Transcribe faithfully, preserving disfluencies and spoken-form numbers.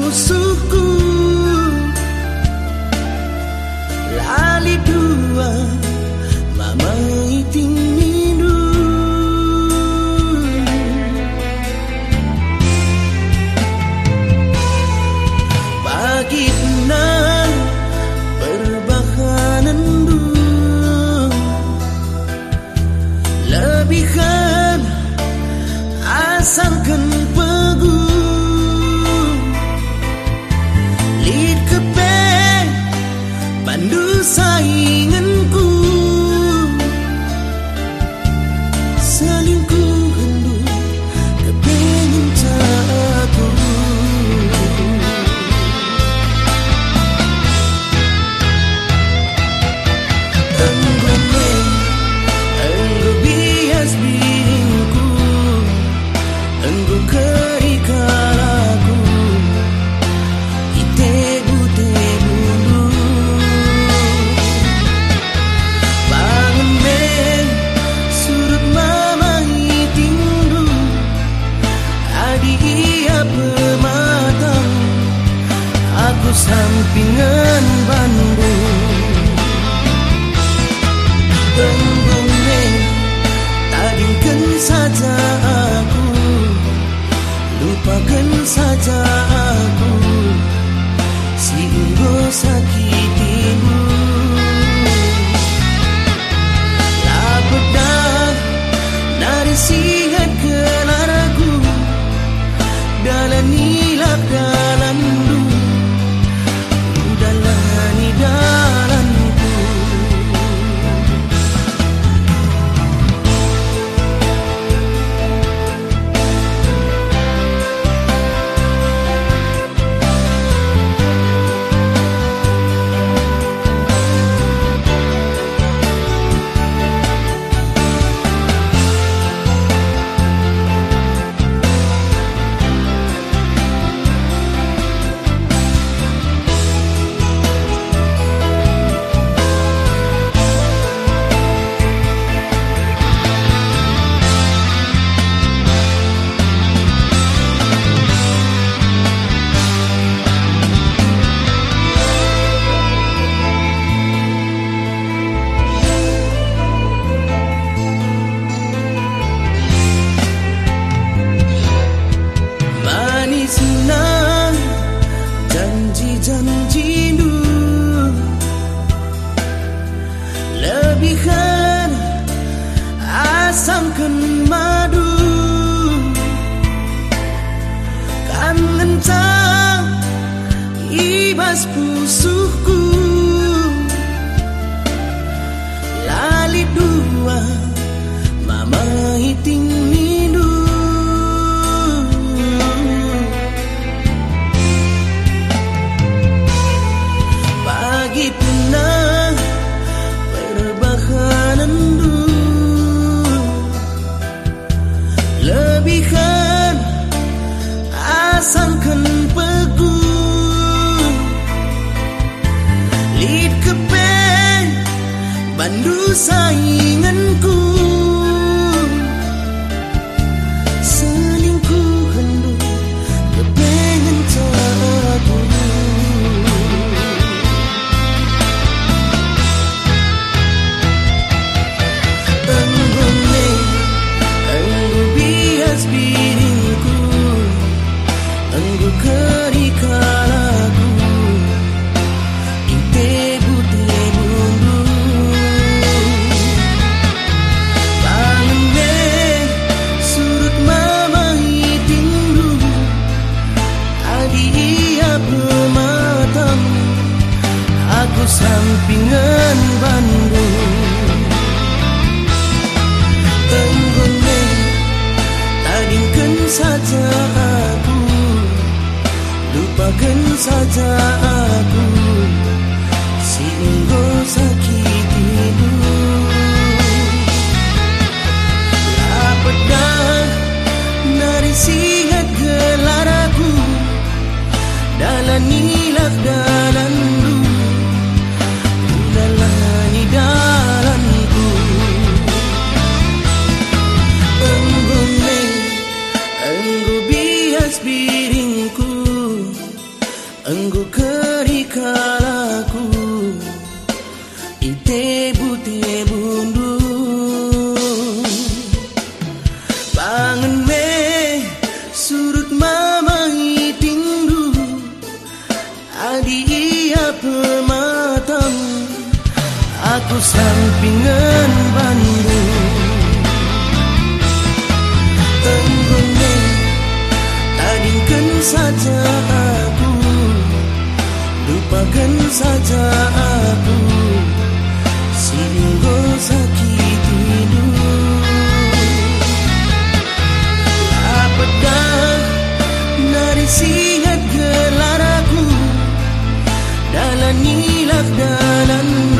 pusuhku, lali dua mama iting mindu. Pagi tenang berbahanan du, lebihkan asalkan pegu. Lid kepe pandu sainganku, selingkuh hendu kepengen caku. Enggu me, enggu bias biringku, enggu kerikalaku, itebu tebu lu. Bangun me, surut mama itingdu, adi iya pematang, aku sampingan Bandung. Tenggung me, tadingkan saja aku, lupakan saja aku, si enggo sakitimu. Lapedah dari singat ke laraku, dalam nilap dalam du, udalani dalamku. Senang janji-janji du, lebihkan asamkan madu, kan ngencang ibas pusuhku, lali dua mama iting mindu. Pagi tenang berbahanan du, lebihkan asalkan pegu. Lid kepe bandu sainganku, selingkuh hendu kepengen caku. Biringku, enggu kerikalaku, itebu tebu du. Engkau kerikalaku ite bute bundu pangan me surut mama itindu adi ia pematang aku sampingan bandu engkau me tadingkan saja aku lupakan saja aku sehingga sakit hidup. Apakah nari singat gelar aku dalam nilak dalam